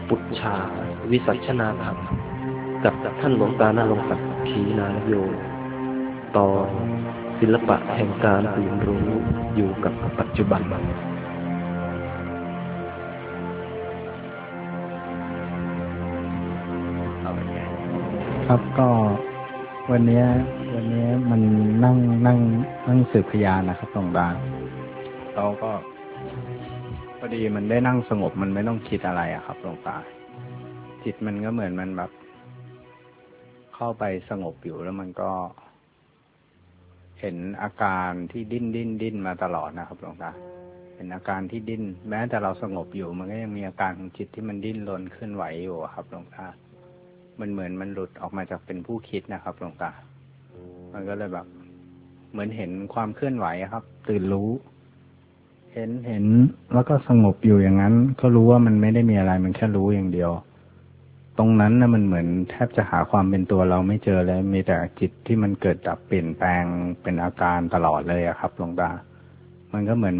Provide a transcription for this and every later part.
ปุจฉาวิสัชนาธรรมกับท่านหลวงตาณรงค์ศักดิ์ขีนายโยตอนศิลปะแห่งการตื่นรู้อยู่กับปัจจุบันครับก็วันนี้มันนั่งสืบพยานนะครับหลวงตาเราก็พอดีมันได้นั่งสงบมันไม่ต้องคิดอะไรอะครับหลวงตาจิตมันก็เหมือนมันแบบเข้าไปสงบอยู่แล้วมันก็เห็นอาการที่ดิ้นมาตลอดนะครับหลวงตาเห็นอาการที่ดิ้นแม้แต่เราสงบอยู่มันก็ยังมีอาการของจิตที่มันดิ้นรนเคลื่อนไหวอยู่ครับหลวงตามันเหมือนมันหลุดออกมาจากเป็นผู้คิดนะครับหลวงตามันก็เลยแบบเหมือนเห็นความเคลื่อนไหวครับตื่นรู้เห็นแล้วก็สงบอยู่อย่างนั้นก็รู้ว่ามันไม่ได้มีอะไรมันแค่รู้อย่างเดียวตรงนั้นนะมันเหมือนแทบจะหาความเป็นตัวเราไม่เจอเลยมีแต่จิตที่มันเกิดดับเปลี่ยนแปลงเป็นอาการตลอดเลยอะครับหลวงตามันก็เหมือน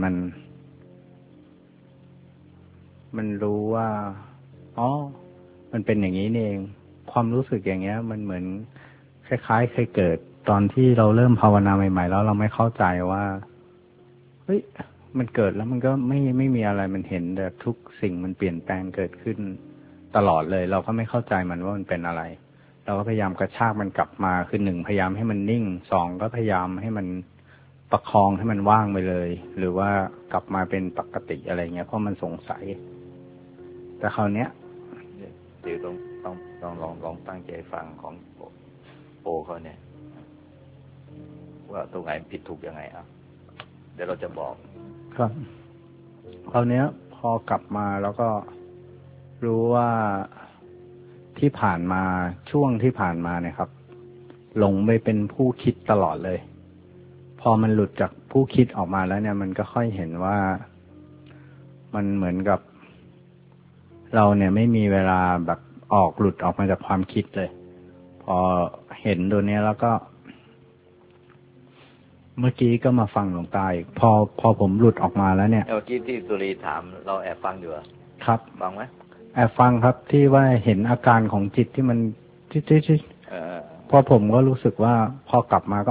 มันรู้ว่าอ๋อมันเป็นอย่างนี้นี่เองความรู้สึกอย่างเงี้ยมันเหมือนคล้ายๆเคยเกิดตอนที่เราเริ่มภาวนาใหม่ๆแล้วเราไม่เข้าใจว่าเฮ้ยมันเกิดแล้วมันก็ไม่มีอะไรมันเห็นแต่ทุกสิ่งมันเปลี่ยนแปลงเกิดขึ้นตลอดเลยเราก็ไม่เข้าใจมันว่ามันเป็นอะไรเราก็พยายามกระชากมันกลับมาคือหนึ่งพยายามให้มันนิ่งสองก็พยายามให้มันประคองให้มันว่างไปเลยหรือว่ากลับมาเป็นปกติอะไรเงี้ยเพราะมันสงสัยแต่คราวเนี้ยเดี๋ยวต้องลองตั้งใจฟังของโอเขาเนี่ยว่าตรงไหนผิดถูกยังไงอ่ะเดี๋ยวเราจะบอกครับคราวเนี้ยพอกลับมาแล้วก็รู้ว่าที่ผ่านมาช่วงที่ผ่านมาเนี่ยครับหลงไปเป็นผู้คิดตลอดเลยพอมันหลุดจากผู้คิดออกมาแล้วเนี่ยมันก็ค่อยเห็นว่ามันเหมือนกับเราเนี่ยไม่มีเวลาแบบหลุดออกมาจากความคิดเลยพอเห็นตัวนี้แล้วก็เมื่อกี้ก็มาฟังหลวงตาอีกพอผมหลุดออกมาแล้วเนี่ยเมื่อกี้ที่สุรีถามเราแอบฟังอยู่ครับฟังไหมแอบฟังครับที่ว่าเห็นอาการของจิตที่มันพอผมก็รู้สึกว่าพอกลับมาก็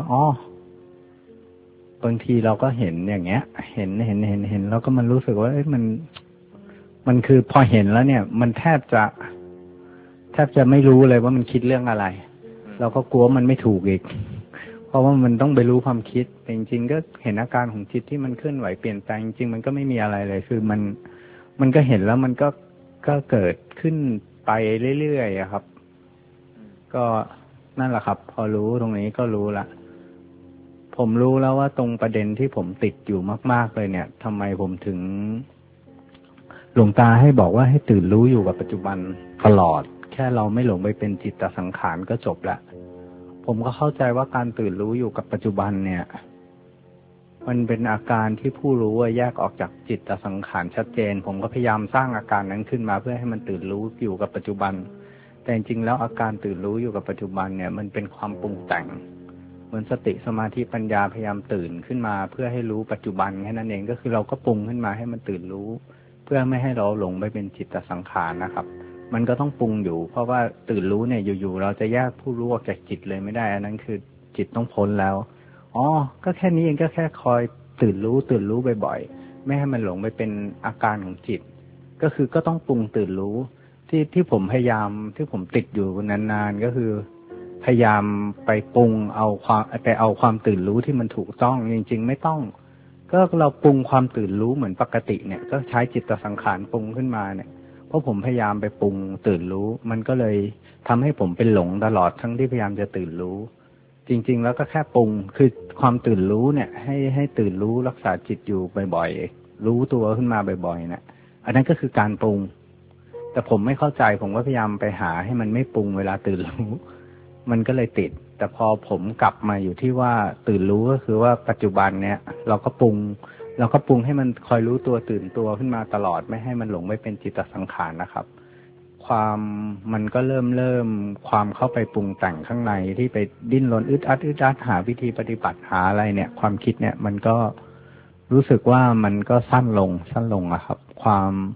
บางทีเราก็เห็นอย่างเงี้ยเห็นแล้วก็มันรู้สึกว่ามันคือพอเห็นแล้วเนี่ยมันแทบจะไม่รู้เลยว่ามันคิดเรื่องอะไรเราก็กลัวมันไม่ถูกอีกเพราะว่ามันต้องไปรู้ความคิดแต่จริงๆก็เห็นอาการของจิตที่มันเคลื่อนไหวเปลี่ยนแปลงจริงๆมันก็ไม่มีอะไรเลยคือมันก็เห็นแล้วมันก็เกิดขึ้นไปเรื่อยๆครับก็นั่นแหละครับพอรู้ตรงนี้ก็รู้ละผมรู้แล้วว่าตรงประเด็นที่ผมติดอยู่มากๆเลยเนี่ยทำไมผมถึงหลวงตาให้บอกว่าให้ตื่นรู้อยู่กับปัจจุบันตลอดแค่เราไม่หลงไปเป็นจิตสังขารก็จบละผมก็เข้าใจว่าการตื่นรู้อยู่กับปัจจุบันเนี่ยมันเป็นอาการที่ผู้รู้แยกออกจากจิตสังขารชัดเจนผมก็พยายามสร้างอาการนั้นขึ้นมาเพื่อให้มันตื่นรู้อยู่กับปัจจุบันแต่จริงๆแล้วอาการตื่นรู้อยู่กับปัจจุบันเนี่ยมันเป็นความปรุงแต่งเหมือนสติสมาธิปัญญาพยายามตื่นขึ้นมาเพื่อให้รู้ปัจจุบันแค่นั้นเองก็คือเราก็ปรุงขึ้นมาให้มันตื่นรู้เพื่อไม่ให้เราหลงไปเป็นจิตสังขารนะครับมันก็ต้องปรุงอยู่เพราะว่าตื่นรู้เนี่ยอยู่ๆเราจะแยกผู้รู้ออกจากจิตเลยไม่ได้อันนั้นคือจิตต้องพ้นแล้วก็แค่นี้เองก็แค่คอยตื่นรู้บ่อยๆไม่ให้มันหลงไปเป็นอาการของจิตก็คือก็ต้องปรุงตื่นรู้ที่ผมพยายามที่ผมติดอยู่นานๆก็คือพยายามไปปรุงเอาความตื่นรู้ที่มันถูกต้องจริงๆไม่ต้องก็เราปรุงความตื่นรู้เหมือนปกติเนี่ยก็ใช้จิตสังขารปรุงขึ้นมาเนี่ยเพราะผมพยายามไปปรุงตื่นรู้มันก็เลยทำให้ผมเป็นหลงตลอดทั้งที่พยายามจะตื่นรู้จริงๆแล้วก็แค่ปรุงคือความตื่นรู้เนี่ยให้ตื่นรู้รักษาจิตอยู่บ่อยๆรู้ตัวขึ้นมาบ่อยๆเนี่ยอันนั้นก็คือการปรุงแต่ผมไม่เข้าใจผมก็พยายามไปหาให้มันไม่ปรุงเวลาตื่นรู้มันก็เลยติดแต่พอผมกลับมาอยู่ที่ว่าตื่นรู้ก็คือว่าปัจจุบันเนี่ยเราก็ปรุงให้มันคอยรู้ตัวตื่นตัวขึ้นมาตลอดไม่ให้มันหลงไปเป็นจิตสังขารนะครับความมันก็เริ่มความเข้าไปปรุงแต่งข้างในที่ไปดิ้นรนอึดอัดหาวิธีปฏิบัติหาอะไรเนี่ยความคิดเนี่ยมันก็รู้สึกว่ามันก็สั้นลงอะครับความ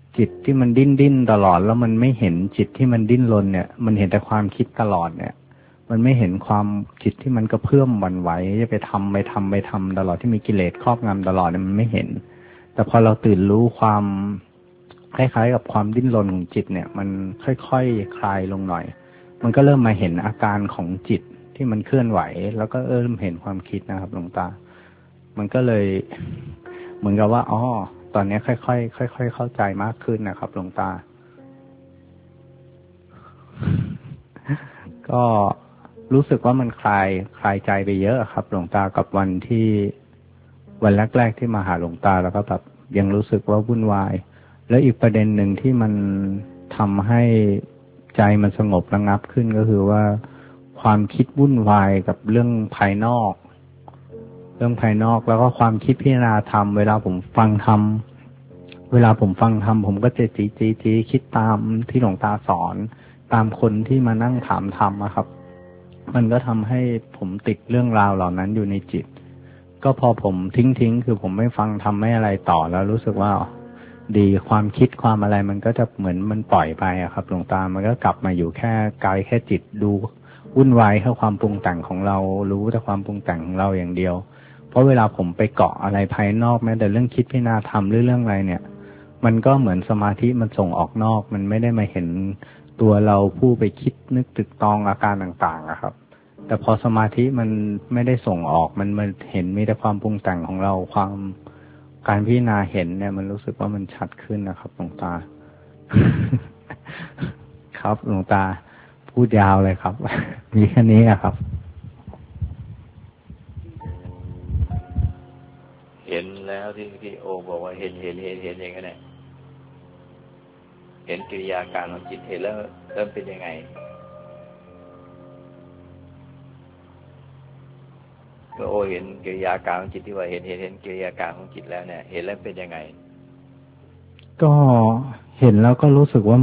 จิตที่มันดิ้นตลอดแล้วมันไม่เห็นจิตที่มันดิ้นรนเนี่ยมันเห็นแต่ความคิดตลอดเนี่ยมันไม่เห็นความจิตที่มันกระเพื่อมหวั่นไหวจะไปทำตลอดที่มีกิเลสครอบงำตลอดเนี่ยมันไม่เห็นแต่พอเราตื่นรู้ความคล้ายๆกับความดิ้นรนของจิตเนี่ยมันค่อยๆคลายลงหน่อยมันก็เริ่มมาเห็นอาการของจิตที่มันเคลื่อนไหวแล้วก็เริ่มเห็นความคิดนะครับหลวงตามันก็เลยเหมือนกับว่าอ๋อตอนนี้ค่อยๆเข้าใจมากขึ้นนะครับหลวงตาก็รู้สึกว่ามันคลายใจไปเยอะครับหลวงตากับวันแรกๆที่มาหาหลวงตาแล้วก็แบบยังรู้สึกว่าวุ่นวายแล้วอีกประเด็นหนึ่งที่มันทำให้ใจมันสงบระงับขึ้นก็คือว่าความคิดวุ่นวายกับเรื่องภายนอกแล้วก็ความคิดพิจารณาธรรมเวลาผมฟังธรรมผมก็จะจีคิดตามที่หลวงตาสอนตามคนที่มานั่งถามธรรมครับมันก็ทำให้ผมติดเรื่องราวเหล่านั้นอยู่ในจิตก็พอผมทิ้งคือผมไม่ฟังธรรมไม่อะไรต่อแล้วรู้สึกว่าดีความคิดความอะไรมันก็จะเหมือนมันปล่อยไปครับหลวงตามันก็กลับมาอยู่แค่กายแค่จิตดูวุ่นวายแค่ความปรุงแต่งของเรารู้แต่ความปรุงแต่งของเราอย่างเดียวเพราะเวลาผมไปเกาะอะไรภายนอกแม้แต่เรื่องคิดพิจารณาธรรมหรือเรื่องอะไรเนี่ยมันก็เหมือนสมาธิมันส่งออกนอกมันไม่ได้มาเห็นตัวเราผู้ไปคิดนึกตึกตองอาการต่างๆครับแต่พอสมาธิมันไม่ได้ส่งออกมันเห็นมีแต่ความปรุงแต่งของเราความการพิจารณาเห็นเนี่ยมันรู้สึกว่ามันชัดขึ้นนะครับหลวงตา ครับหลวงตาพูดยาวเลยครับ มีแค่นี้ครับเห็นแล้วที่โอบอกว่าเห็นอย่างนั้นแหละเห็นกิริยาการของจิตเห็นแล้วเริ่มเป็นยังไงเมื่อโอเห็นกิริยาการของจิตที่ว่าเห็นกิริยาการของจิตแล้วเนี่ยเห็นแล้วเป็นยังไงก็เห็นแล้วก็รู้สึกว่า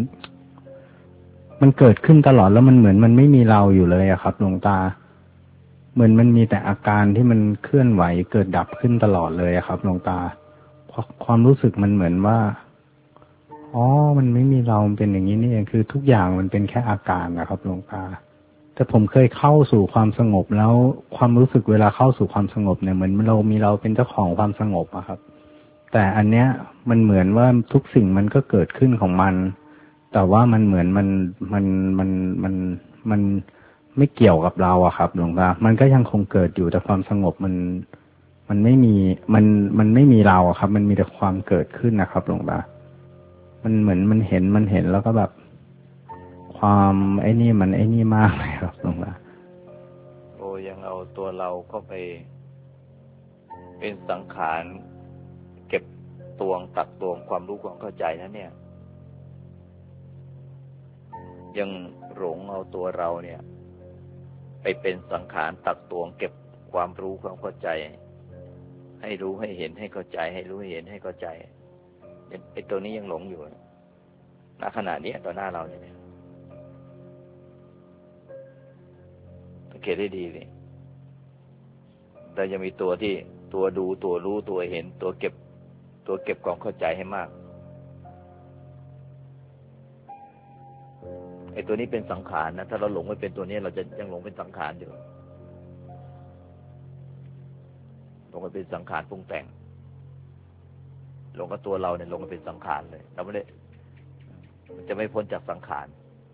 มันเกิดขึ้นตลอดแล้วมันเหมือนมันไม่มีเราอยู่เลยอะครับหลวงตาเหมือนมันมีแต่อาการที่มันเคลื่อนไหวเกิดดับขึ้นตลอดเลยครับหลวงตาความรู้สึกมันเหมือนว่าอ๋อมันไม่มีเราเป็นอย่างนี้นี่เองคือทุกอย่างมันเป็นแค่อาการนะครับหลวงตาแต่ผมเคยเข้าสู่ความสงบแล้วความรู้สึกเวลาเข้าสู่ความสงบเนี่ยเหมือนเราเป็นเจ้าของความสงบอะครับแต่อันเนี้ยมันเหมือนว่าทุกสิ่งมันก็เกิดขึ้นของมันแต่ว่ามันเหมือนมันไม่เกี่ยวกับเราอะครับหลวงตามันก็ยังคงเกิดอยู่แต่ความสงบมันไม่มีมันไม่มีเราอะครับมันมีแต่ความเกิดขึ้นนะครับหลวงตามันเหมือนมันเห็นแล้วก็แบบความไอ้นี่มากเลยครับหลวงตาโอ้ยังเอาตัวเราก็ไปเป็นสังขารเก็บตวงตักตวงความรู้ความเข้าใจนะเนี่ยยังหลงเอาตัวเราเนี่ยไปเป็นสังขารตักตวงเก็บความรู้ความเข้าใจให้รู้ให้เห็นให้เข้าใจให้รู้ให้เห็นให้เข้าใจไอ้ตัวนี้ยังหลงอยู่ณขณะนี้ต่อหน้าเราเนี่ยสังเกตได้ดีเลยเรายังมีตัวที่ตัวดูตัวรู้ตัวเห็นตัวเก็บความเข้าใจให้มากไอ้ตัวนี้เป็นสังขารนะถ้าเราหลงไม่เป็นตัวนี้เราจะยังหลงเป็นสังขารอยู่หลงไปเป็นสังขารปรุงแต่งหลงกับตัวเราเนี่ยหลงไปเป็นสังขารเลยเราไม่ได้จะไม่พ้นจากสังขาร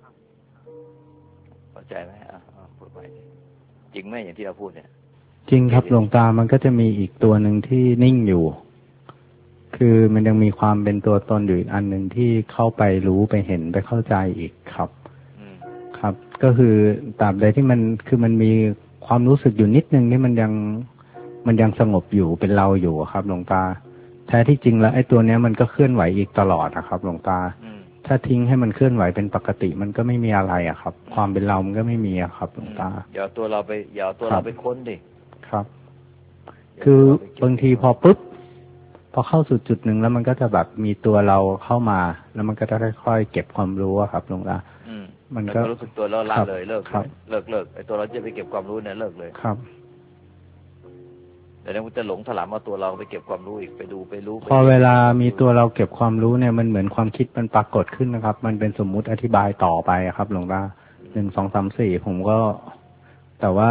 เข้าใจไหมพูดไปจริงไหมอย่างที่เราพูดเนี่ยจริงครับหลวงตามันก็จะมีอีกตัวหนึ่งที่นิ่งอยู่คือมันยังมีความเป็นตัวตนอยู่อีกอันหนึ่งที่เข้าไปรู้ไปเห็นไปเข้าใจอีกครับครับก็คือตราบใดที่มันมีความรู้สึกอยู่นิดนึงที่มันยังสงบอยู่เป็นเราอยู่ครับหลวงตาแท้ที่จริงแล้วไอ้ตัวเนี้ยมันก็เคลื่อนไหวอีกตลอดนะครับหลวงตาถ้าทิ้งให้มันเคลื่อนไหวเป็นปกติมันก็ไม่มีอะไรอะครับความเป็นเรามันก็ไม่มีอะครับหลวงตาอย่าตัวเราไปค้นดิครับคือบางทีพอเข้าสู่จุดหนึ่งแล้วมันก็จะแบบมีตัวเราเข้ามาแล้วมันก็จะค่อยๆเก็บความรู้อะครับหลวงตามันก็รู้สึกตัวเราละเลยเลิกไอ้ตัวเราจะไปเก็บความรู้เนี่ยเลิกเลยครับแต่ถ้าจะหลงถลำเอาตัวเราไปเก็บความรู้อีกไปดูไปรู้พอเวลามีตัวเราเก็บความรู้เนี่ยมันเหมือนความคิดมันปรากฏขึ้นนะครับ มันเป็นสมมุติอธิบายต่อไปครับหลวงตา1 2 3 4ผมก็แต่ว่า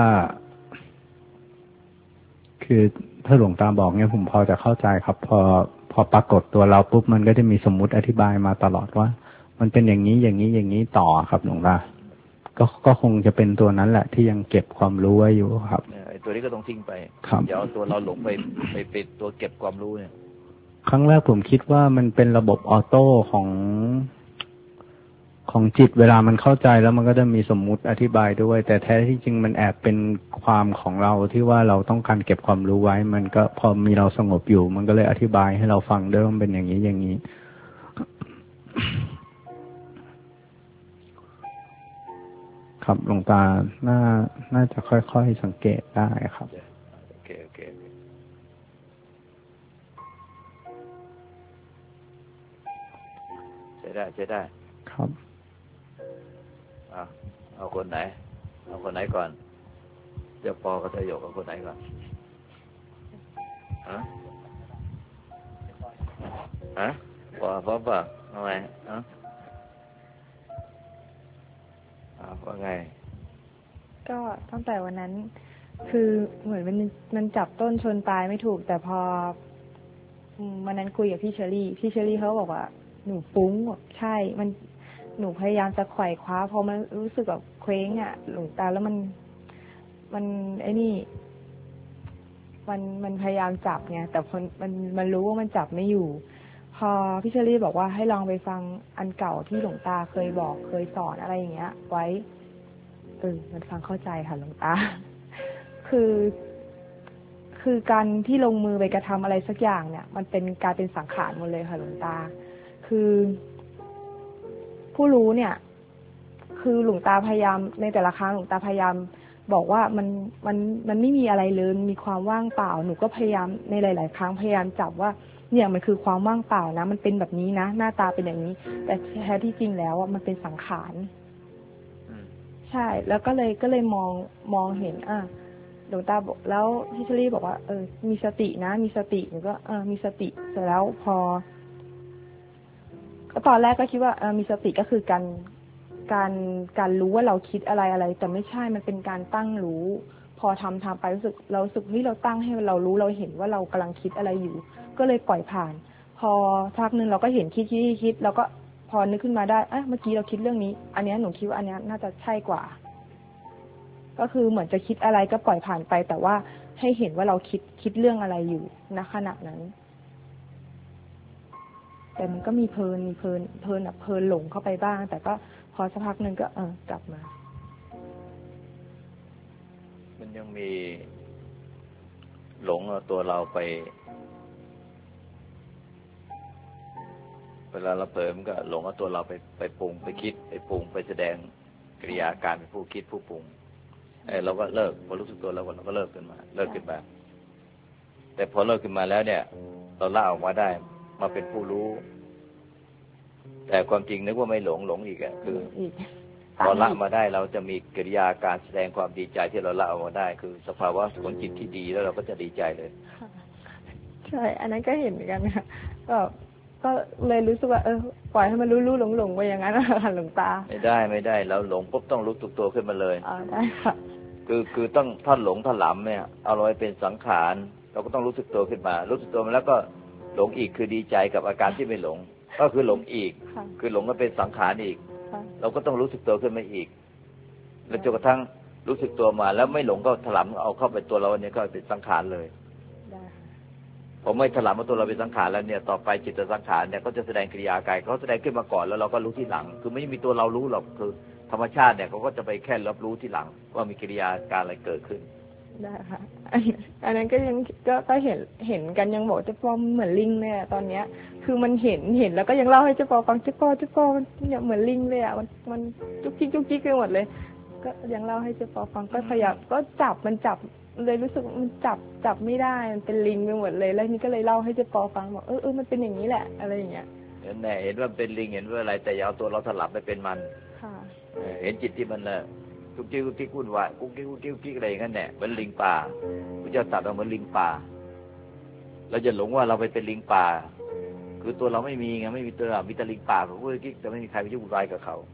คือถ้าหลวงตาบอกเนี่ยผมพอจะเข้าใจครับพอปรากฏตัวเราปุ๊บมันก็จะมีสมมุติอธิบายมาตลอดว่ามันเป็นอย่างนี้อย่างนี้อย่างนี้ต่อครับหลวงตาก็คงจะเป็นตัวนั้นแหละที่ยังเก็บความรู้ไว้อยู่ครับไอ้ตัวนี้ก็ต้องทิ้งไปอย่าเอาตัวเราหลงไปเป็นตัวเก็บความรู้เนี่ยครั้งแรกผมคิดว่ามันเป็นระบบออโต้ของจิตเวลามันเข้าใจแล้วมันก็จะมีสมมุติอธิบายด้วยแต่แท้ที่จริงมันแอบเป็นความของเราที่ว่าเราต้องการเก็บความรู้ไว้มันก็พอมีเราสงบอยู่มันก็เลยอธิบายให้เราฟังด้วยว่ามันเป็นอย่างนี้อย่างนี้ครับหลวงตาน่าจะค่อยๆสังเกตได้ครับโอเคใช้ได้ครับเอาคนไหนก่อนเจ้าปอกับเจ้าหยกเอาคนไหนก่อนปอป่ะทำไมว่าไงก็ตั้งแต่วันนั้นคือเหมือนมันจับต้นชนปลายไม่ถูกแต่พอวันนั้นคุยกับพี่เชอรี่เขาบอกว่าหนูฟุ้งใช่หนูพยายามจะไขว่คว้าพอมันรู้สึกแบบเคว้งหลวงตาแล้วมันไอ้นี่มันพยายามจับไงแต่พอมันรู้ว่ามันจับไม่อยู่พอพี่เชอรี่บอกว่าให้ลองไปฟังอันเก่าที่หลวงตาเคยบอกเคยสอนอะไรอย่างเงี้ยไว้มันฟังเข้าใจค่ะหลวงตาคือการที่ลงมือไปกระทำอะไรสักอย่างเนี่ยมันเป็นการเป็นสังขารหมดเลยค่ะหลวงตาคือผู้รู้เนี่ยคือหลวงตาพยายามในแต่ละครั้งหลวงตาพยายามบอกว่ามันไม่มีอะไรเลยมีความว่างเปล่าหนูก็พยายามในหลายๆครั้งพยายามจับว่าเนี่ยมันคือความว่างเปล่านะมันเป็นแบบนี้นะหน้าตาเป็นอย่างนี้แต่แท้ที่จริงแล้วมันเป็นสังขารใช่แล้วก็เลยมองเห็นหลวงตาบอกแล้วพี่เชอรี่บอกว่ามีสตินะมีสติหนูก็มีสติเสร็จแล้วพอก็ตอนแรกก็คิดว่ามีสติก็คือการรู้ว่าเราคิดอะไรแต่ไม่ใช่มันเป็นการตั้งรู้พอทำไปรู้สึกเฮ้ยเราตั้งให้เรารู้เราเห็นว่าเรากำลังคิดอะไรอยู่ก็เลยปล่อยผ่านพอพักนึงเราก็เห็นคิดแล้วก็พอนึกขึ้นมาได้เมื่อกี้เราคิดเรื่องนี้อันนี้หนูคิดว่าอันนี้น่าจะใช่กว่าก็คือเหมือนจะคิดอะไรก็ปล่อยผ่านไปแต่ว่าให้เห็นว่าเราคิดเรื่องอะไรอยู่ณขณะนั้นแต่มันก็มีเพลินแบบเพลินหลงเข้าไปบ้างแต่ก็พอสักพักนึงก็กลับมามันยังมีหลงเอาตัวเราไปเวลาเราเผลอมันก็หลงเอาตัวเราไปปรุงไปคิดไปปรุงไปแสดงกิริยาการเป็นผู้คิดผู้ปรุงเราก็เลิกพอรู้สึกตัวแล้วเราก็เลิกขึ้นมาแต่พอเลิกขึ้นมาแล้วเนี่ยเราละออกมาได้มาเป็นผู้รู้แต่ความจริงนึกว่าไม่หลงอีกคือพอละมาได้เราจะมีกิริยาการแสดงความดีใจที่เราละออกมาได้คือสภาวะของจิตที่ดีแล้วเราก็จะดีใจเลยใช่อันนั้นก็เห็นเหมือนกันค่ะก็เลยรู้สึกว่าปล่อยให้มันรู้หลงไปอย่างนั้นค่ะหลวงตาไม่ได้เราหลงปุ๊บต้องรู้สึกตัวขึ้นมาเลยได้ค่ะคือต้องถ้าหลงถ้าหลำเนี่ยเอาไว้เป็นสังขารเราก็ต้องรู้สึกตัวขึ้นมารู้สึกตัวมาแล้วก็หลงอีกคือดีใจกับอาการที่ไม่หลงก็คือหลงอีกคือหลงก็เป็นสังขารอีกเราก็ต้องรู้สึกตัวขึ้นมาอีกแล้วจนกระทั่งรู้สึกตัวมาแล้วไม่หลงก็ถลำเอาเข้าไปตัวเราเนี่ยก็เป็นสังขารเลยผมไม่ถลำมาตัวเราเป็นสังขารแล้วเนี่ยต่อไปจิตสังขารเนี่ยก็จะแสดงกิริยากายเขาแสดงขึ้นมาก่อนแล้วเราก็รู้ที่หลังคือไม่มีตัวเรารู้หรอกคือธรรมชาติเนี่ยเขาก็จะไปแค่รับรู้ที่หลังว่ามีกิริยาการอะไรเกิดขึ้นได้ค่ะอันนั้นก็ยังก็เห็นกันยังบอกเจ้าปอมเหมือนลิงเลยตอนเนี้ยคือมันเห็นแล้วก็ยังเล่าให้เจ้าปอฟังเจ้าปอมันเนี่ยเหมือนลิงเลยมันจุกจิกไปหมดเลยก็ยังเล่าให้เจ้าปอฟังก็พยายามก็มันจับเลยรู้สึกมันจับไม่ได้มันเป็นลิงไปหมดเลยแล้วนี่ก็เลยเล่าให้เจ้าปอฟังบอกมันเป็นอย่างนี้แหละอะไรอย่างเงี้ยเห็นว่าเป็นลิงเห็นว่าอะไรแต่อย่าเอาตัวเราถลำไปเป็นมันเห็นจิตที่มันกุ๊กกิ๊กกุ๊กกิ๊กวุ่นวายกุ๊กกิ๊กกุ๊กกิ๊กกุ๊กกิ๊กอะไรอย่างนั้นแหละเหมือนลิงป่าพระเจ้าตรัสว่าเหมือนลิงป่าเราจะหลงว่าเราไปเป็นลิงป่าคือตัวเราไม่มีไงไม่มีตัวเรามีแต่ลิงป่าของกุ๊กกิ๊กแต่ไม่มีใครไปยุ่งวุ่นวายกับเขา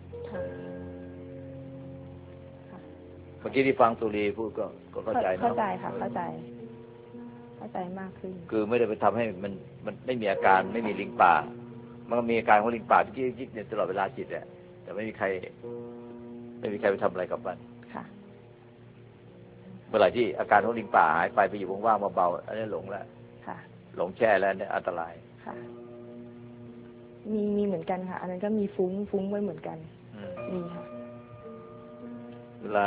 เมื่อกี้ที่ฟังสุรีพูดก็เข้าใจนะเข้าใจค่ะเข้าใจมากขึ้นคือไม่ได้ไปทำให้มันไม่มีอาการไม่มีลิงป่ามันก็มีอาการของลิงป่าที่จิ๊กเนี่ยตลอดเวลาจิตเนี่ยแต่ไม่มีใครไปทำอะไรกับมันค่ะเมื่อไหร่ที่อาการของลิงป่าหายไปอยู่ว่างๆเบาๆอันนี้หลงแล้วค่ะหลงแช่แล้วเนี่ยอันตรายค่ะมีเหมือนกันค่ะอันนั้นก็มีฟุ้งไว้เหมือนกันมีค่ะเวลา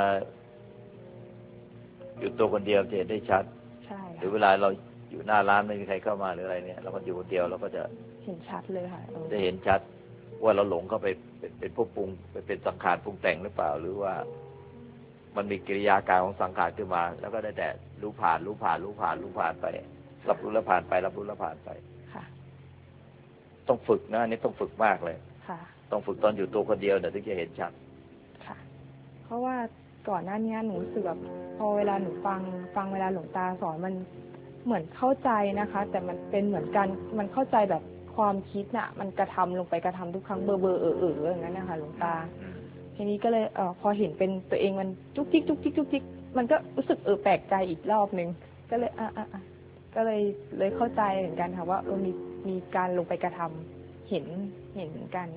อยู่ตัวคนเดียวจะเห็นได้ชัดใช่หรือเวลาเราอยู่หน้าร้านไม่มีใครเข้ามาหรืออะไรเนี่ยเราก็อยู่คนเดียวเราก็จะเห็นชัดเลยค่ะจะเห็นชัดว่าเราหลงเข้าไปเป็นพวกปรุงไปเป็นสังขารปรุงแต่งหรือเปล่าหรือว่ามันมีกิริยาการของสังขารขึ้นมาแล้วก็ได้แต่รู้ผ่านไปรับรู้แล้วผ่านไปรับรู้แล้วผ่านไปค่ะต้องฝึกนะอันนี้ต้องฝึกมากเลยค่ะต้องฝึกตอนอยู่ตัวคนเดียวเนี่ยถึงจะเห็นชัดค่ะเพราะว่าก่อนหน้านี้หนูรู้สึกแบบพอเวลาหนูฟังเวลาหลวงตาสอนมันเหมือนเข้าใจนะคะแต่มันเป็นเหมือนกันมันเข้าใจแบบความคิดน่ะมันกระทำลงไปกระทำทุกครั้งเบออย่างนั้นนะคะหลวงตาทีนี้ก็เลยพอเห็นเป็นตัวเองมันจุกจิกมันก็รู้สึกแปลกใจอีกรอบนึงก็เลยก็เลยเข้าใจเหมือนกันค่ะว่ามีการลงไปกระทำเห็นเหมือนกัน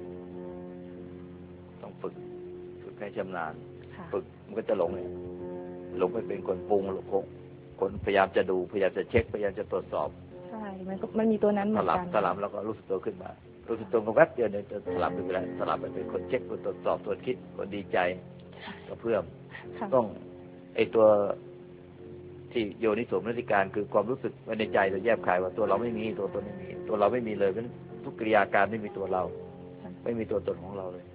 ต้องฝึกให้ชำนาญฝึกมันก็จะหลงเนี่ยหลงไปเป็นคนปรุงคนพยายามจะดูพยายามจะเช็คพยายามจะตรวจสอบใช่มันมีตัวนั้นเหมือนกันสลับแล้วก็รู้สึกตัวขึ้นมารู้สึกตัวก็แวบเดียวเนี่ยจะสลับไปแล้วสลับไปเป็นคนเช็คคนตรวจสอบคนคิดคนดีใจก็เพื่อต้องไอตัวที่โยนิโสมนสิการคือความรู้สึกในใจเราแยบคายว่าตัวเราไม่มีตัวตนไม่มีตัวเราไม่มีเลยเพราะทุกกิริยาการไม่มีตัวเราไม่มีตัวตนของเราเลย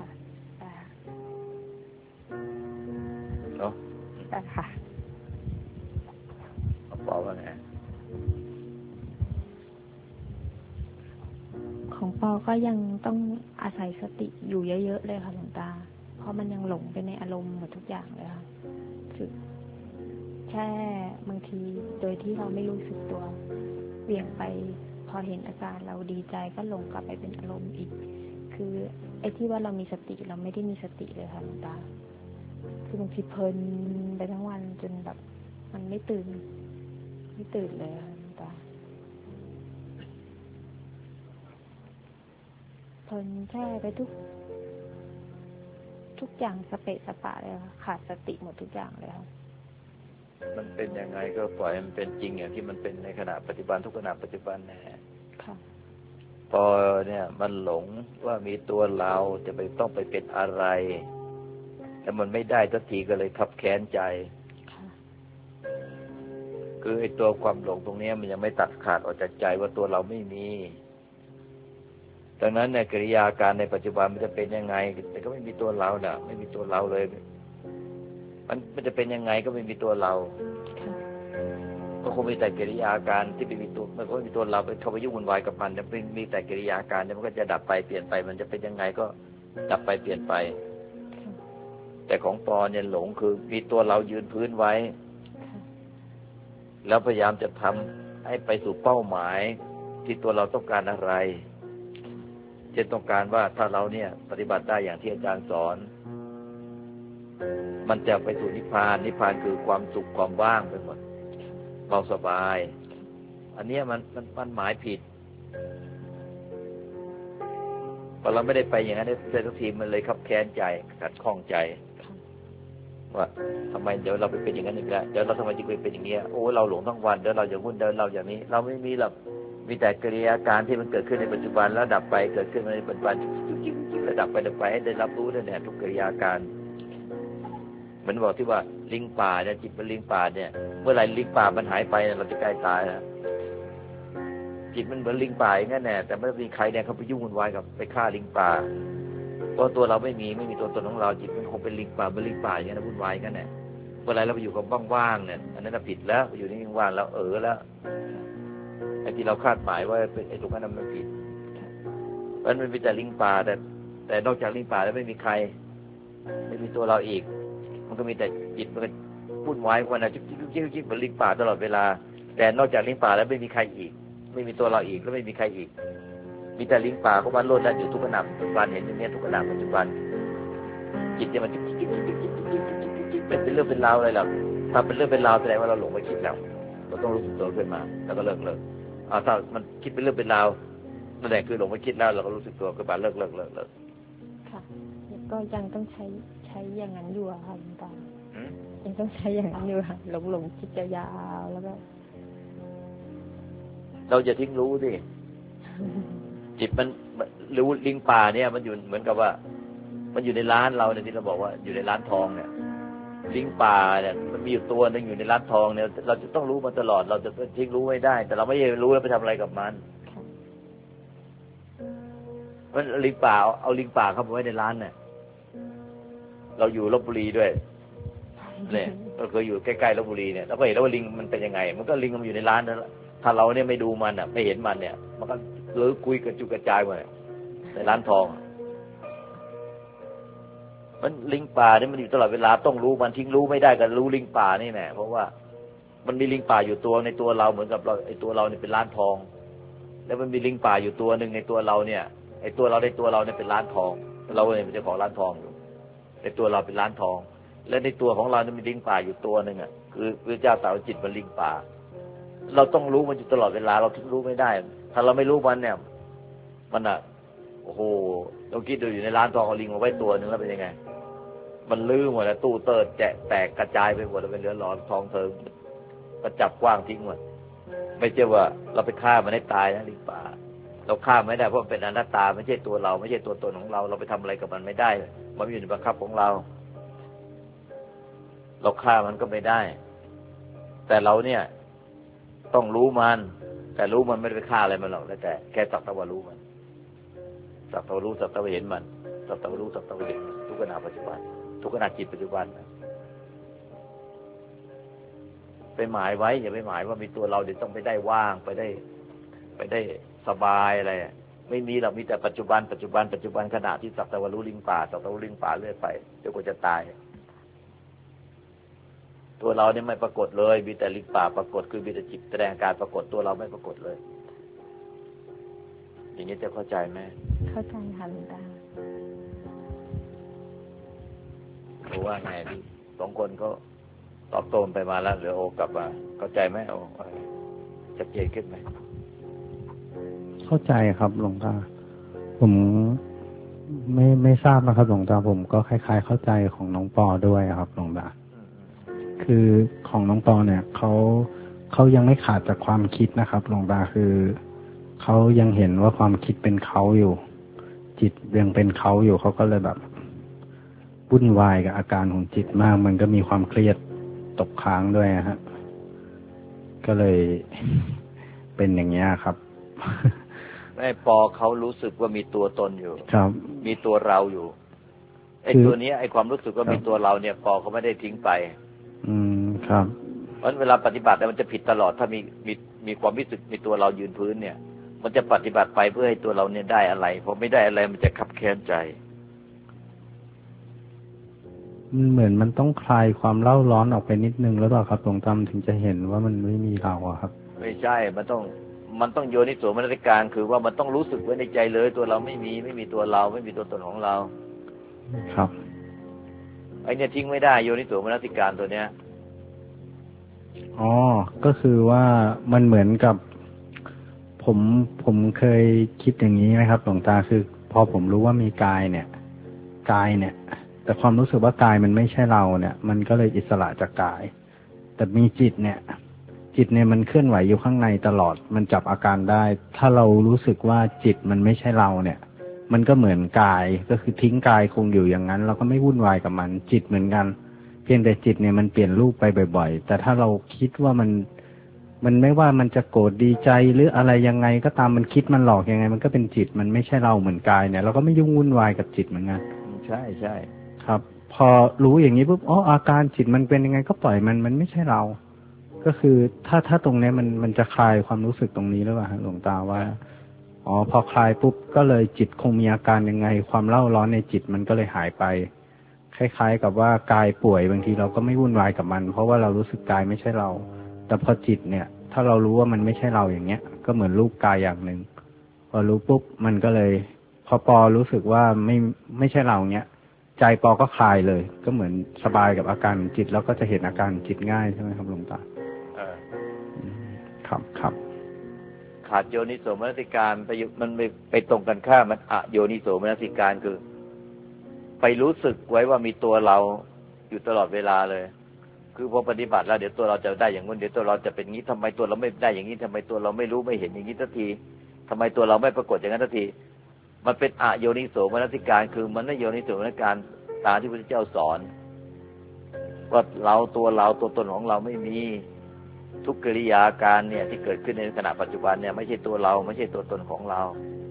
เนาะได้ค่ะบอกว่าไงของปอก็ยังต้องอาศัยสติอยู่เยอะๆเลยค่ะหลวงตาเพราะมันยังหลงไปในอารมณ์หมดทุกอย่างเลยค่ะคือแค่บางทีโดยที่เราไม่รู้สึกตัวเบี่ยงไปพอเห็นอาการเราดีใจก็หลงกลับไปเป็นอารมณ์อีกคือไอ้ที่ว่าเรามีสติเราไม่ได้มีสติเลยค่ะหลวงตาคือบางทีเพลินไปทั้งวันจนแบบมันไม่ตื่นเลยค่ะหลวงตาเพลินแช่ไปทุกอย่างสเปะสปะเลยค่ะขาดสติหมดทุกอย่างเลยค่ะมันเป็นยังไงก็ปล่อยมันเป็นจริงอย่างที่มันเป็นในขณะปัจจุบันทุกขณะปัจจุบันนะฮะพอเนี่ยมันหลงว่ามีตัวเราจะไปต้องไปเป็นอะไรแต่มันไม่ได้สักทีก็เลยขับแค้นใจคือไอ้ตัวความหลงตรงนี้มันยังไม่ตัดขาดออกจากใจว่าตัวเราไม่มีดังนั้นเนี่ยกิริยาการในปัจจุบันมันจะเป็นยังไงแต่ก็ไม่มีตัวเราน่ะไม่มีตัวเราเลยมันจะเป็นยังไงก็ไม่มีตัวเราก็คงมีแต่กิริยาการที่ไม่มีตัวมันก็ไม่มีตัวเราไปเข้าไปยุ่งวุ่นวายกับมันเป็นมีแต่กิริยาการเนี่ยมันก็จะดับไปเปลี่ยนไปมันจะเป็นยังไงก็ดับไปเปลี่ยนไปแต่ของปอเนี่ยหลงคือมีตัวเรายืนพื้นไว้แล้วพยายามจะทำให้ไปสู่เป้าหมายที่ตัวเราต้องการอะไรเช่นต้องการว่าถ้าเราเนี่ยปฏิบัติได้อย่างที่อาจารย์สอนมันจะไปสู่นิพพานนิพพานคือความสุขความว่างไปหมดเบาสบายอันนี้มันหมายผิดพอเราไม่ได้ไปอย่างนั้นได้ทุกทีมันเลยขับแค้นใจขัดข้องใจว่าทำไมเดี๋ยวเราไปเป็นอย่างนั้นอีกแล้วเดี๋ยวเราทำไมจึงไปเป็นอย่างนี้โอ้เราหลงทั้งวันเดี๋ยวเราอย่างนู้นเดี๋ยวเราอย่างนี้เราไม่มีหรอกมีแต่กิริยาการที่มันเกิดขึ้นในปัจจุบันแล้วดับไปเกิดขึ้นในปัจจุบันจิ๊กแล้วดับไปให้ได้รับรู้ด้วยเนี่ยทุกกิริยาการเหมือนบอกที่ว่าลิงป่าเนี่ยจิตเป็นลิงป่าเนี่ยเมื่อไหร่ลิงป่ามันหายไปเราจะใกล้ตายแล้วจิตมันเหมือนลิงป่าอย่างนั้นแน่แต่ไม่มีใครเนี่ยเขาไปยุ่งวุ่นวายกับไปฆ่าลิงป่าเพราะตัวเราไม่มีตัวตนของเราจิตมันคงเป็นลิงป่าเป็นลิงป่าอย่างนั้นวุ่นวายกันแน่เมื่อไหร่เราไปอยู่กับว่างๆเนี่ยอันนั้นผิดแล้วไปอยู่นี่ว่างแล้วแล้วไอ้ที่เราคาดหมายว่าเป็นไอ้ตรงนั้นมันผิดมันมีแต่ลิงป่าแต่นอกจากลิงป่าแล้วไม่มีใครไม่มีตัวเราอีกมันก็มีแต่จิตมันก็พูดวายวันนะจิ๊บเหมือนลิงป่าตลอดเวลาแต่นอกจากลิงป่าแล้วไม่มีใครอีกไม่มีตัวเราอีกแล้วไม่มีใครอีกมีแต่ลิงป่าเขามันโลดแล่นอยู่ทุกขณะปัจจุบันเห็นอย่างนี้ทุกขณะปัจจุบันจิตเนี่ยมันจิ๊บเป็นเรื่องเป็นราวอะไรหรอกถ้าเป็นเรื่องเป็นราวแสดงว่าเราหลงไปคิดแล้วเราต้องรู้สึกตัวขึ้นมาแล้วก็เลิกถ้ามันคิดเป็นเรื่องเป็นราวนั่นแหละคือหลงไปคิดแล้วเราก็รู้สึกตัวขึ้นมาเลิกค่ะก็ยังต้องใช้อย่างนั้นอยู่ค่ะหลวงตายังต้องใช้อย่างนั้นอยู่ค่ะหลงคิดยาวๆแล้วก็เราจะทิ้งรู้ดิจิตมันรู้ลิงป่าเนี่ยมันอยู่เหมือนกับว่ามันอยู่ในร้านเราเนี่ยที่เราบอกว่าอยู่ในร้านทองเนี่ยลิงป่าเนี่ยมันมีอยู่ตัวนึงอยู่ในร้านทองเนี่ยเราจะต้องรู้มันตลอดเราจะทิ้งรู้ไม่ได้แต่เราไม่รู้แล้วไปทำอะไรกับมันเพราะลิงป่าเอาลิงป่าเข้าไปไว้ในร้านเนี่ยเราอยู่ลพบุรีด้วยเนี่ยเราเคยอยู่ใกล้ๆลพบุรีเนี่ยเราก็เห็นแล้วว่าลิงมันเป็นยังไงมันก็ลิงมันอยู่ในร้านนั่นแหละถ้าเราเนี่ยไม่ดูมันอ่ะไม่เห็นมันเนี่ยมันก็เลื้อยคุยกระจุกกระจายหมดในร้านทองมันลิงป่าเนี่ยมันอยู่ตลอดเวลาต้องรู้มันทิ้งรู้ไม่ได้กันรู้ลิงป่านี่แหละเพราะว่ามันมีลิงป่าอยู่ตัวในตัวเราเหมือนกับเราไอ้ตัวเราเนี่ยเป็นร้านทองแล้วมันมีลิงป่าอยู่ตัวนึงในตัวเราเนี่ยไอ้ตัวเราในตัวเราเนี่ยเป็นร้านทองเราเนี่ยเป็นเจ้าของร้านทองอยู่ในตัวเราเป็นร้านทองและในตัวของเราเนี่ยมีลิงป่าอยู่ตัวนึงอ่ะคือพระเจ้าตรัสว่าจิตมันลิงป่าเราต้องรู้มันอยู่ตลอดเวลาเราทิ้งรู้ไม่ได้ถ้าเราไม่รู้มันเนี่ยมันอ่ะโอ้โหเราคิดดูอยู่ในร้านทองเอาลิงมาไว้ตัวนึงแล้วเป็นยังไงมันลื้อหมดแล้วตู้เติร์ดแตกกระจายไปหมดแล้วเป็นเหลือหลอดทองเทิงก็จับกว้างทิ้งหมดไม่ใช่ว่าเราไปฆ่ามันให้ตายนะลิงป่าเราฆ่าไม่ได้เพราะมันเป็นอนัตตาไม่ใช่ตัวเราไม่ใช่ตัวตนของเราเราไปทำอะไรกับมันไม่ได้มันอยู่ในบังคับของเราเราฆ่ามันก็ไม่ได้แต่เราเนี่ยต้องรู้มันแต่รู้มันไม่ได้ไปฆ่าอะไรมันหรอกแต่แค่สักแต่ว่ารู้มันสักแต่ว่ารู้สักแต่ว่าเห็นมันสักแต่ว่ารู้สักแต่ว่าเห็นทุกขณะปัจจุบันทุกขณะจิตปัจจุบันไปหมายไว้อย่าไปหมายว่ามีตัวเราเดี๋ยวต้องไปได้ว่างไปได้สบายอะไรไม่มีหรอกมีแต่ปัจจุบันขณะที่สักแต่ว่ารู้ลิงป่าสักแต่ว่าลิงป่าเรื่อยไปจนกว่าจะตายตัวเราเนี่ยไม่ปรากฏเลยมีแต่ลิงป่าปรากฏคือมีแต่จิตแสดงการปรากฏตัวเราไม่ปรากฏเลยอย่างนี้จะเข้าใจไหมเข้าใจค่ะหลวงตารู้ว่าไงพี่สองคนก็ตอบโต้ไปมาแล้วเหลือโอกลับมาเข้าใจไหมโอ้ชัดเจนขึ้นไหมเข้าใจครับหลวงตาผมไม่ทราบนะครับหลวงตาผมก็คล้ายๆเข้าใจของน้องปอด้วยครับหลวงตาคือของน้องปอเนี่ยเขายังไม่ขาดจากความคิดนะครับหลวงตาคือเขายังเห็นว่าความคิดเป็นเขาอยู่จิตยังเป็นเขาอยู่เขาก็เลยแบบวุ่นวายกับอาการของจิตมากมันก็มีความเครียดตกค้างด้วยฮะก็เลยเป็นอย่างเงี้ยครับแม่ปอเขารู้สึกว่ามีตัวตนอยู่ครับมีตัวเราอยู่ไอ้ตัวนี้ไอ้ความรู้สึกว่ามีตัวเราเนี่ยปอเขาไม่ได้ทิ้งไปครับเพราะเวลาปฏิบัติมันจะผิดตลอดถ้ามีความรู้สึกมีตัวเรายืนพื้นเนี่ยมันจะปฏิบัติไปเพื่อให้ตัวเราเนี่ยได้อะไรพอไม่ได้อะไรมันจะคับแค้นใจมันเหมือนมันต้องคลายความเล่าร้อนออกไปนิดนึงแล้วเปล่าครับหลวงตาถึงจะเห็นว่ามันไม่มีเราครับไม่ใช่มันต้องโยนิโสมนสิการคือว่ามันต้องรู้สึกไว้ในใจเลยตัวเราไม่มีตัวเราไม่มีตัวตนของเราครับไอ้เนี่ยทิ้งไม่ได้โยนิโสมนสิการตัวเนี้ยอ๋อก็คือว่ามันเหมือนกับผมเคยคิดอย่างนี้นะครับหลวงตาคือพอผมรู้ว่ามีกายเนี่ยแต่ความรู้สึกว่ากายมันไม่ใช่เราเนี่ยมันก็เลยอิสระจากกายแต่มีจิตเนี่ยมันเคลื่อนไหวอยู่ข้างในตลอดมันจับอาการได้ถ้าเรารู้สึกว่าจิตมันไม่ใช่เราเนี่ยมันก็เหมือนกายก็คือทิ้งกายคงอยู่อย่างนั้นเราก็ไม่วุ่นวายกับมันจิตเหมือนกันเพียงแต่จิตเนี่ยมันเปลี่ยนรูปไปบ่อยๆแต่ถ้าเราคิดว่ามันไม่ว่ามันจะโกรธดีใจหรืออะไรยังไงก็ตามมันคิดมันหลอกยังไงมันก็เป็นจิตมันไม่ใช่เราเหมือนกายเนี่ยเราก็ไม่ยุ่งวุ่นวายกับจิตเหมือนกันใช่ใช่ครับพอรู้อย่างนี้ปุ๊บอาการจิตมันเป็นยังไงก็ปล่อยมันไม่ใช่เราก็คือถ้าตรงนี้มันจะคลายความรู้สึกตรงนี้หรือเปล่าหลวงตาว่าพอคลายปุ๊บก็เลยจิตคงมีอาการยังไงความเล่าร้อนในจิตมันก็เลยหายไปคล้ายๆกับว่ากายป่วยบางทีเราก็ไม่วุ่นวายกับมันเพราะว่าเรารู้สึกกายไม่ใช่เราแต่พอจิตเนี่ยถ้าเรารู้ว่ามันไม่ใช่เราอย่างเงี้ยก็เหมือนรูปกายอย่างหนึ่งพอรู้ปุ๊บมันก็เลยพอปอรู้สึกว่าไม่ใช่เราเงี้ยใจปอก็คลายเลยก็เหมือนสบายกับอาการจิตแล้วก็จะเห็นอาการจิตง่ายใช่ไหมครับหลวงตาครับขาดโยนิโสมนสิการมันไปตรงกันข้ามมันอโยนิโสมนสิการคือไปรู้สึกไว้ว่ามีตัวเราอยู่ตลอดเวลาเลยคือพอปฏิบัติแล้วเดี๋ยวตัวเราจะได้อย่างนู้นเดี๋ยวตัวเราจะเป็นงี้ทำไมตัวเราไม่ได้อย่างนี้ทำไมตัวเราไม่รู้ไม่เห็นอย่างนี้สักทีทำไมตัวเราไม่ปรากฏอย่างนั้นสักทีมันเป็นอโยนิโสมนสิการคือมันไม่โยนิโสมนสิการตามที่พระพุทธเจ้าสอนว่าเราตัวตนของเราไม่มีทุกกิริยาการเนี่ยที่เกิดขึ้นในขณะปัจจุบันเนี่ยไม่ใช่ตัวเราไม่ใช่ตัวตนของเรา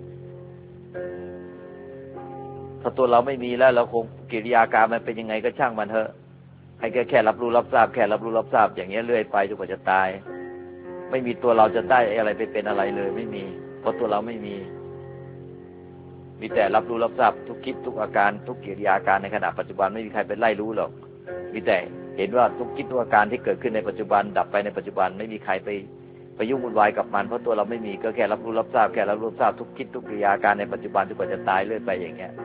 ถ้าตัวเราไม่มีแล้วเราคงกิริยาการมันเป็นยังไงก็ช่างมันเถอะให้แค่รับรู้รับทราบแค่รับรู้รับทราบอย่างเงี้ยเรื่อยไปจนกว่าจะตายไม่มีตัวเราจะได้อะไรไปเป็นอะไรเลยไม่มีเพราะตัวเราไม่มีแต่รับรู้รับทราบทุกคิดทุกอาการทุกกิริยาการในขณะปัจจุบันไม่มีใครเป็นไล่รู้หรอกมีแต่เห็นว่าทุกคิดทุกอาการที่เกิดขึ้นในปัจจุบันดับไปในปัจจุบันไม่มีใครไปยุ่งวุ่นวายกับมันเพราะตัวเราไม่มีก็แค่รับรู้รับทราบแค่รับรู้รับทราบทุกคิดทุกกิริยาการในปัจจุบันจนกว่าจะตายเรื่อยไปอย่างเงี้ย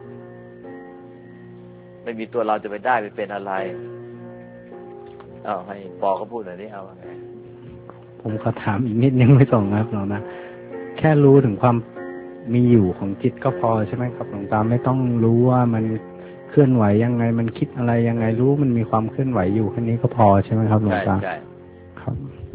ไม่มีตัวเราจะไปได้ไปเป็นอะไรให้ปอเขาพูดหน่อยนี่เอาไงผมขอถามอีกนิดนึงไม่ส่งครับหลวงตาแค่รู้ถึงความมีอยู่ของจิตก็พอใช่ไหมครับหลวงตาไม่ต้องรู้ว่ามันเคลื่อนไหวยังไงมันคิดอะไรยังไงรู้มันมีความเคลื่อนไหวอยู่แค่นี้ก็พอใช่ไหมครับหลวงตาใช่ครับ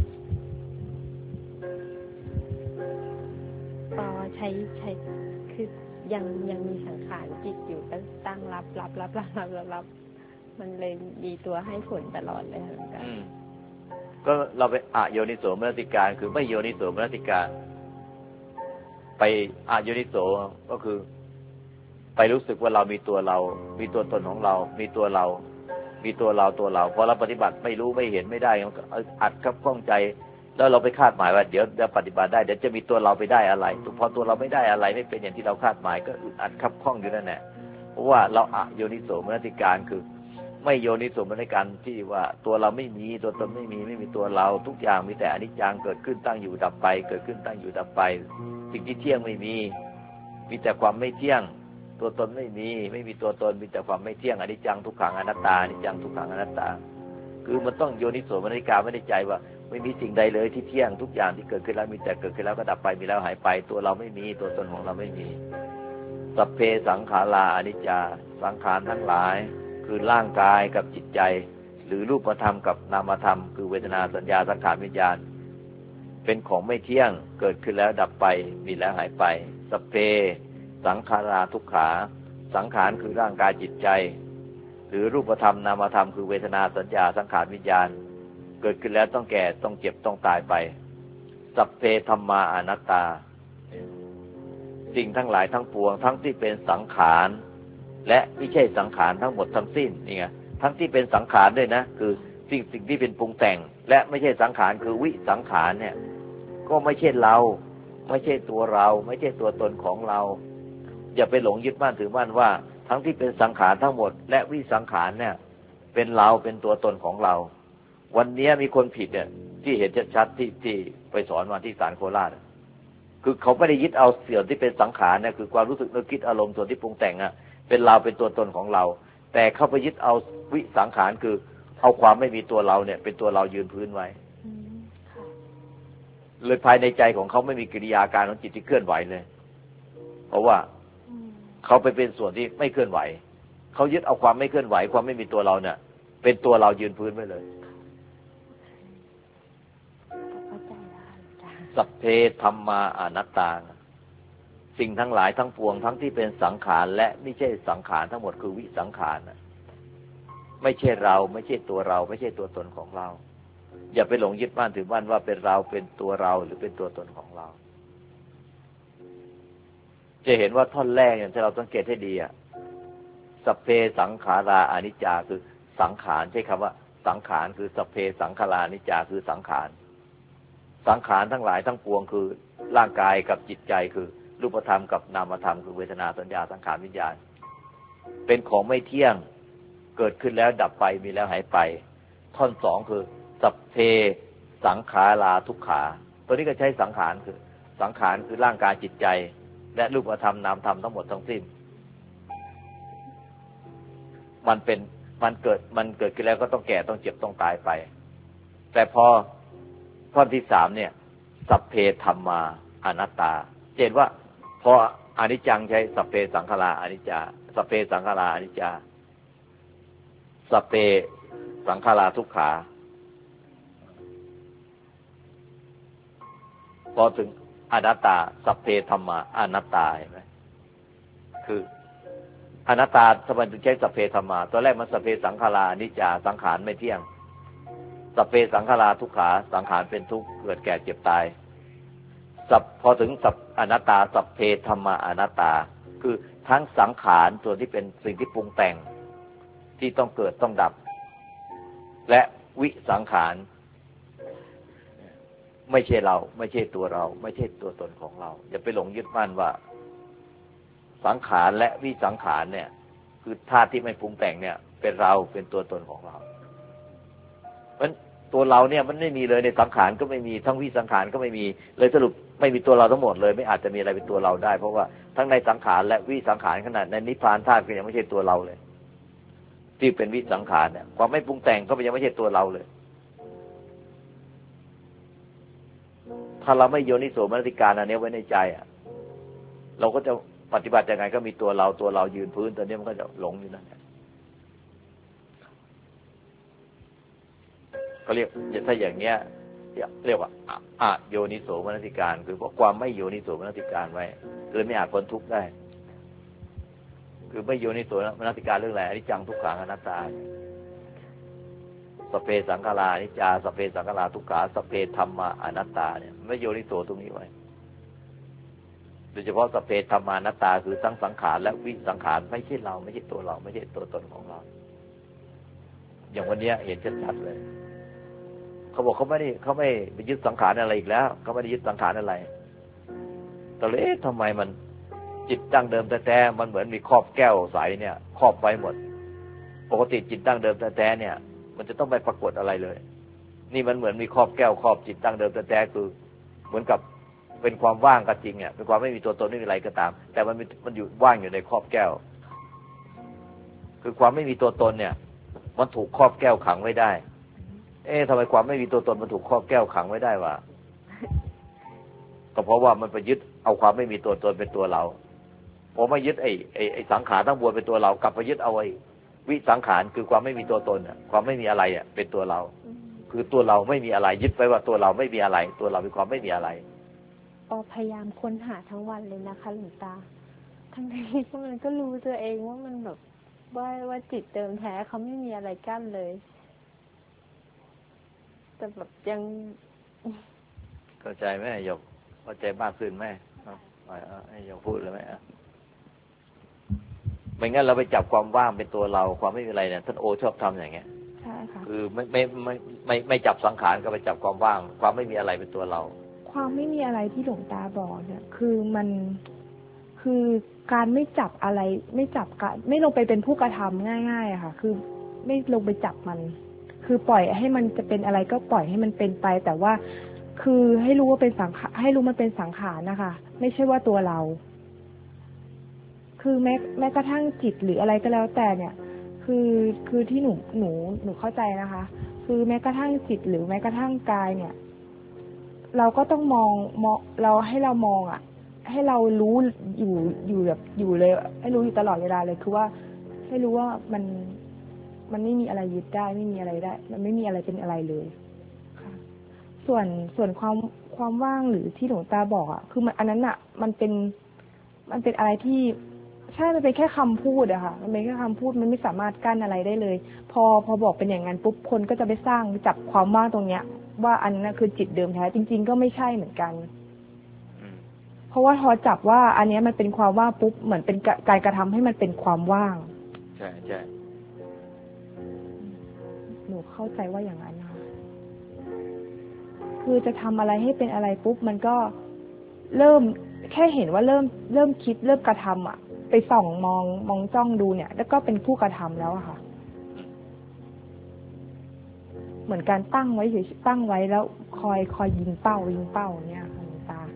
ใช้คือยังมีสังขารจิตอยู่ก็ตั้งรับมันเลยดีตัวให้ผลตลอดเลยค่ะก็เราไปอโยนิโสมนสิการคือไม่โยนิโสมนสิการไปอโยนิโสก็คือไปรู้สึกว่าเรามีตัวเรามีตัวตนของเรามีตัวเรามีตัวเราพอเราปฏิบัติไม่รู้ไม่เห็นไม่ได้อัดกับข้องใจแล้วเราไปคาดหมายว่าเดี๋ยวจะปฏิบัติได้เดี๋ยวจะมีตัวเราไปได้อะไรพอตัวเราไม่ได้อะไรไม่เป็นอย่างที่เราคาดหมายก็อัดคับข้องอยู่นั่นแหละเพราะว่าเราอโยนิโสมนสิการคือไม่โยนิโสมนสิการที่ว่าตัวเราไม่มีตัวตนไม่มีตัวเราทุกอย่างมีแต่อนิจจังเกิดขึ้นตั้งอยู่ดับไปเกิดขึ้นตั้งอยู่ดับไปสิ่งที่เที่ยงไม่มีแต่ความไม่เที่ยงตัวตนไม่มีตัวตนมีแต่ความไม่เที่ยงอนิจจังทุกขังอนัตตาอนิจจังทุกขังอนัตตาคือมันต้องโยนิโสมนสิการไม่ได้ใจว่าไม่มีสิ่งใดเลยที่เที่ยงทุกอย่างที่เกิดขึ้นแล้วมีแต่เกิดขึ้นแล้วก็ดับไปมีแล้วหายไปตัวเราไม่มีตัวตนของเราไม่มีสัพเพสังขาราอนิจจาสังขารทั้งหลายคือร่างกายกับจิตใจหรือรูปธรรมกับนามธรรมคือเวทนาสัญญาสังขารวิญญาณเป็นของไม่เที่ยงเกิดขึ้นแล้วดับไปมีแล้วหายไปสัพเพสังขาราทุกขาสังขารคือร่างกายจิตใจหรือรูปธรรมนามธรรมคือเวทนาสัญญาสังขารวิญญาณเกิดขึ้นแล้วต้องแก่ต้องเจ็บต้องตายไปสัพเพธัมมาอนัตตาสิ่งทั้งหลายทั้งปวงทั้งที่เป็นสังขารและไม่ใช่สังขารทั้งหมดทั้งสิ้นนี่ไงทั้งที่เป็นสังขารด้วยนะคือสิ่งที่เป็นปรุงแต่งและไม่ใช่สังขารคือวิสังขารเนี่ยก็ไม่ใช่เราไม่ใช่ตัวเราไม่ใช่ตัวตนของเราอย่าไปหลงยึดมั่นถือมั่นว่าทั้งที่เป็นสังขารทั้งหมดและวิสังขารเนี่ยเป็นเราเป็นตัวตนของเราวันนี้มีคนผิดเนี่ยที่เห็นชัดๆที่ไปสอนมาที่ศาลโคราชคือเขาไม่ได้ยึดเอาส่วนที่เป็นสังขารเนี่ยคือความรู้สึกนึกคิดอารมณ์ส่วนที่ปรุงแต่งอ่ะเป็นเราเป็นตัวตนของเราแต่เขาไปยึดเอาวิสังขารคือเอาความไม่มีตัวเราเนี่ยเป็นตัวเรายืนพื้นไว้เลยภายในใจของเขาไม่มีกิริยาการของจิตที่เคลื่อนไหวเลยเพราะว่าเขาไปเป็นส่วนที่ไม่เคลื่อนไหวเขายึดเอาความไม่เคลื่อนไหวความไม่มีตัวเราเนี่ยเป็นตัวเรายืนพื้นไว้เลยสัพเพธัมมาอนัตตาสิ่งทั้งหลายทั้งปวงทั้งที่เป็นสังขารและไม่ใช่สังขารทั้งหมดคือวิสังขารไม่ใช่เราไม่ใช่ตัวเราไม่ใช่ตัวตนของเราอย่าไปหลงยึดมั่นถือมั่นว่าเป็นเราเป็นตัวเราหรือเป็นตัวตนของเราจะเห็นว่าท่อนแรกเนี่ยถ้าเราสังเกตให้ดีสัพเพสังขาราอนิจจาคือสังขารใช้คำว่าสังขารคือสัพเพสังขาราอนิจจาคือสังขารสังขารทั้งหลายทั้งปวงคือร่างกายกับจิตใจคือรูปธรรมกับนามธรรมคือเวทนาสัญญาสังขารวิญญาณเป็นของไม่เที่ยงเกิดขึ้นแล้วดับไปมีแล้วหายไปท่อนสองคือสัพเพสังขาราทุกขาตัวนี้ก็ใช้สังขารคือสังขารคือร่างกายจิตใจและรูปธรรมนามธรรมทั้งหมดทั้งสิ้นมันเกิดขึ้นแล้วก็ต้องแก่ต้องเจ็บต้องตายไปแต่พอท่อนที่สามเนี่ยสัพเพธัมมาอนัตตาเห็นว่าพออนิจจังใช้สัพเพสังขาราอนิจจาสัพเพสังขาราอนิจจาสัพเพสังขาราทุกขาพอถึงอนัตตาสัพเพธัมมาอนัตตาเห็นไหมคืออนัตตาทำไมถึงใช้สัพเพธัมมาตัวแรกมันสัพเพสังขาราอนิจจาสังขารไม่เที่ยงสัพเพสังขาราทุกขาสังขารเป็นทุกข์เกิดแก่เจ็บตายพอถึงอนัตตาสัพเพธัมมาอนัตตาคือทั้งสังขารส่วนที่เป็นสิ่งที่ปรุงแต่งที่ต้องเกิดต้องดับและวิสังขารไม่ใช่เราไม่ใช่ตัวเราไม่ใช่ตัวตนของเราอย่าไปหลงยึดมั่นว่าสังขารและวิสังขารเนี่ยคือธาตุที่ไม่ปรุงแต่งเนี่ยเป็นเราเป็นตัวตนของเราเพราะตัวเราเนี่ยมันไม่มีเลยในสังขารก็ไม่มีทั้งวิสังขารก็ไม่มีเลยสรุปไม่มีตัวเราทั้งหมดเลยไม่อาจจะมีอะไรเป็นตัวเราได้เพราะว่าทั้งในสังขารและวิสังขารขนาดในนิพพานธาตุก็ยังไม่ใช่ตัวเราเลยที่เป็นวิสังขารเนี่ยความไม่ปรุงแต่งก็ยังไม่ใช่ตัวเราเลยถ้าเราไม่โยนิโสมนสิการอันนี้ไว้ในใจอ่ะเราก็จะปฏิบัติยังไงก็มีตัวเรายืนพื้นตอนนี้มันก็จะหลงอยู่นั่นก็เรียกถ้าอย่างเนี้ยเรียกว่าอโยนิโสมนสิการคือเพราะความไม่โยนิโสมนสิการไว้เลยไม่อาจพ้นทุกข์ได้คือไม่โยนิโสมนสิการเรื่องอะไรอนิจจังทุกขังอนัตตาสัพเพสังขาราอนิจจาสัพเพสังขาราทุกขาสัพเพธัมมาอนัตตาเนี่ยไม่โยนิโสตรงนี้ไว้โดยเฉพาะสัพเพธัมมาอนัตตาคือทั้งสังขารและวิสังขารไม่ใช่เราไม่ใช่ตัวเราไม่ใช่ตัวตนของเราอย่างวันนี้เห็นชัดๆเลยเขาบอกเขาไม่ไปยึดสังขารอะไรอีกแล้วเขาไม่ได้ยึดสังขารอะไรแต่เลยทำไมมันจิตดั้งเดิมแท้ๆมันเหมือนมีครอบแก้วใสเนี่ยครอบไว้หมดปกติจิตดั้งเดิมแท้ๆเนี่ยมันจะต้องไม่ปรากฏอะไรเลยนี่มันเหมือนมีครอบแก้วครอบจิตดั้งเดิมแท้ๆคือเหมือนกับเป็นความว่างก็จริงเนี่ยเป็นความไม่มีตัวตนไม่มีอะไรก็ตามแต่มันอยู่ว่างอยู่ในครอบแก้วคือความไม่มีตัวตนเนี่ยมันถูกครอบแก้วขังไว้ได้ทำไมความไม่มีตัวตนมันถูกครอบแก้วขังไว้ได้วะก็เพราะว่ามันไปยึดเอาความไม่มีตัวตนเป็นตัวเราพอมายึดไอ้สังขารทั้งมวลเป็นตัวเรากลับไปยึดเอาไอ้วิสังขารคือความไม่มีตัวตนความไม่มีอะไรเป็นตัวเราคือตัวเราไม่มีอะไรยึดไปว่าตัวเราไม่มีอะไรตัวเราเป็นความไม่มีอะไรพยายามค้นหาทั้งวันเลยนะคะหลวงตาทั้งที่มันก็รู้ตัวเองว่ามันแบบว่าจิตเดิมแท้เขาไม่มีอะไรกั้นเลยแต่แบบยังเข้าใจไหมหยกเข้าใจมากขึ้นไหมให้หยกพูดเลยไหมไม่งั้นเราไปจับความว่างเป็นตัวเราความไม่มีอะไรเนี่ยท่านโอชอบทำอย่างเงี้ยใช่ค่ะคือไม่จับสังขารก็ไปจับความว่างความไม่มีอะไรเป็นตัวเราความไม่มีอะไรที่หลวงตาบอกเนี่ยคือมันคือการไม่จับอะไรไม่จับไม่ลงไปเป็นผู้กระทำง่ายๆอะค่ะคือไม่ลงไปจับมันคือปล่อยให้มันจะเป็นอะไรก็ปล่อยให้มันเป็นไปแต่ว่าคือให้รู้ว่าเป็นสังขารให้รู้มันเป็นสังขารนะคะไม่ใช่ว่าตัวเราคือแม้กระทั่งจิตหรืออะไรก็แล้วแต่เนี่ยคือที่หนูเข้าใจนะคะคือแม้กระทั่งจิตหรือแม้กระทั่งกายเนี่ยเราก็ต้องมองเราให้เรามองอ่ะให้เรารู้อยู่แบบอยู่เลยให้รู้อยู่ตลอดเวลาเลยคือว่าให้รู้ว่ามันไม่มีอะไรยึดได้ไม่มีอะไรได้มันไม่มีอะไรเป็นอะไรเลยค่ะส่วนความว่างหรือที่หลวงตาบอกอ่ะคือมันอันนั้นอ่ะมันเป็นอะไรที่ใช่มันเป็นแค่คำพูดอะค่ะมันเป็นแค่คำพูดมันไม่สามารถกั้นอะไรได้เลยพอบอกเป็นอย่างนั้นปุ๊บคนก็จะไปสร้างจับความว่างตรงเนี้ยว่าอันนั้นคือจิตเดิมแท้จริงๆก็ไม่ใช่เหมือนกันเพราะว่าพอจับว่าอันนี้มันเป็นความว่างปุ๊บเหมือนเป็นการกระทำให้มันเป็นความว่างใช่ใช่หนูเข้าใจว่าอย่างนั้นนะคะคือจะทำอะไรให้เป็นอะไรปุ๊บมันก็เริ่มแค่เห็นว่าเริ่มคิดเริ่มกระทำอ่ะไปส่องมองจ้องดูเนี่ยแล้วก็เป็นผู้กระทำแล้วอะค่ะเหมือนการตั้งไว้เฉยตั้งไว้แล้วคอยยิงเป้าเนี่ยค่ะหลวงตา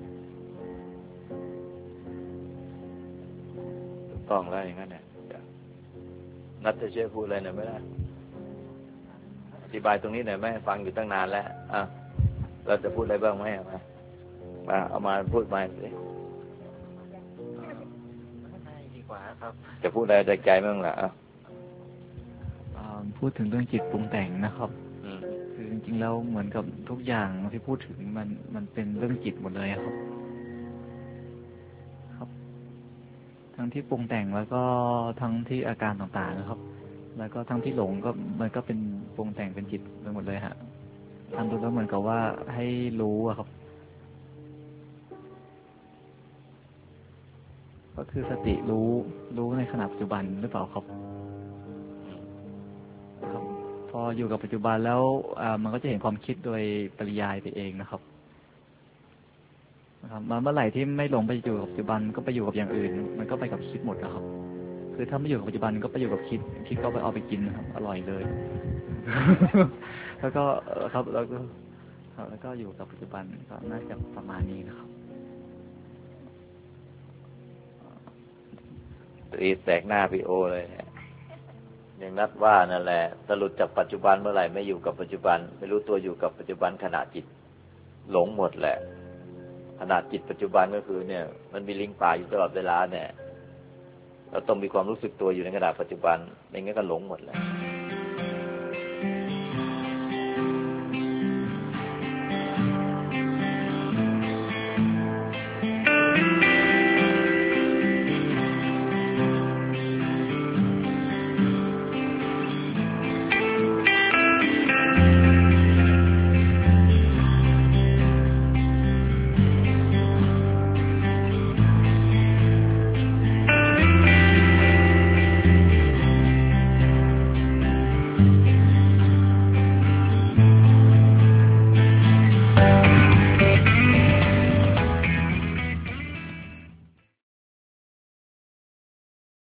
ถูกต้องแล้วอย่างนั้นเนี่ยนัดจะช่วยพูดอะไรหน่อยไหมล่ะอธิบายตรงนี้หน่อยไหมฟังอยู่ตั้งนานแล้วเราจะพูดอะไรบ้างไหมมาเอามาพูดมาสิดีกว่าครับจะพูดอะไรจากใจบ้างล่ะพูดถึงเรื่องจิตปรุงแต่งนะครับคือจริงๆแล้วเหมือนกับทุกอย่างที่พูดถึงมันเป็นเรื่องจิตหมดเลยครับทั้งที่ปรุงแต่งแล้วก็ทั้งที่อาการต่างๆนะครับแล้วก็ทั้งที่หลงก็มันก็เป็นปรุงแต่งเป็นจิตไปหมดเลยฮะทำดูแล้วเหมือนกับว่าให้รู้อะครับก็คือสติรู้ในขณะปัจจุบันหรือเปล่าครับพออยู่กับปัจจุบันแล้วมันก็จะเห็นความคิดโดยปริยายไปเองนะครับเมื่อไหร่ที่ไม่หลงไปอยู่กับปัจจุบันก็ไปอยู่กับอย่างอื่นมันก็ไปกับคิดหมดนะครับคือถ้าไม่อยู่กับปัจจุบันก็ไปอยู่กับคิดก็ไปเอาไปกินครับอร่อยเลย แล้วก็ครับแล้วก็อยู่กับปัจจุบันก็น่าจะประมาณนี้นะครับตีแสกหน้าพี่โอเลยเนี่ยอย่างนัดว่านั่นแหละสรุปจากปัจจุบันเมื่อไหร่ไม่อยู่กับปัจจุบันไม่รู้ตัวอยู่กับปัจจุบันขณะจิตหลงหมดแหละขณะจิตปัจจุบันก็คือเนี่ยมันมีลิงป่าอยู่ตลอดเวลาเนี่ยเราต้องมีความรู้สึกตัวอยู่ในขณะปัจจุบันไม่งั้นก็หลงหมดแหละ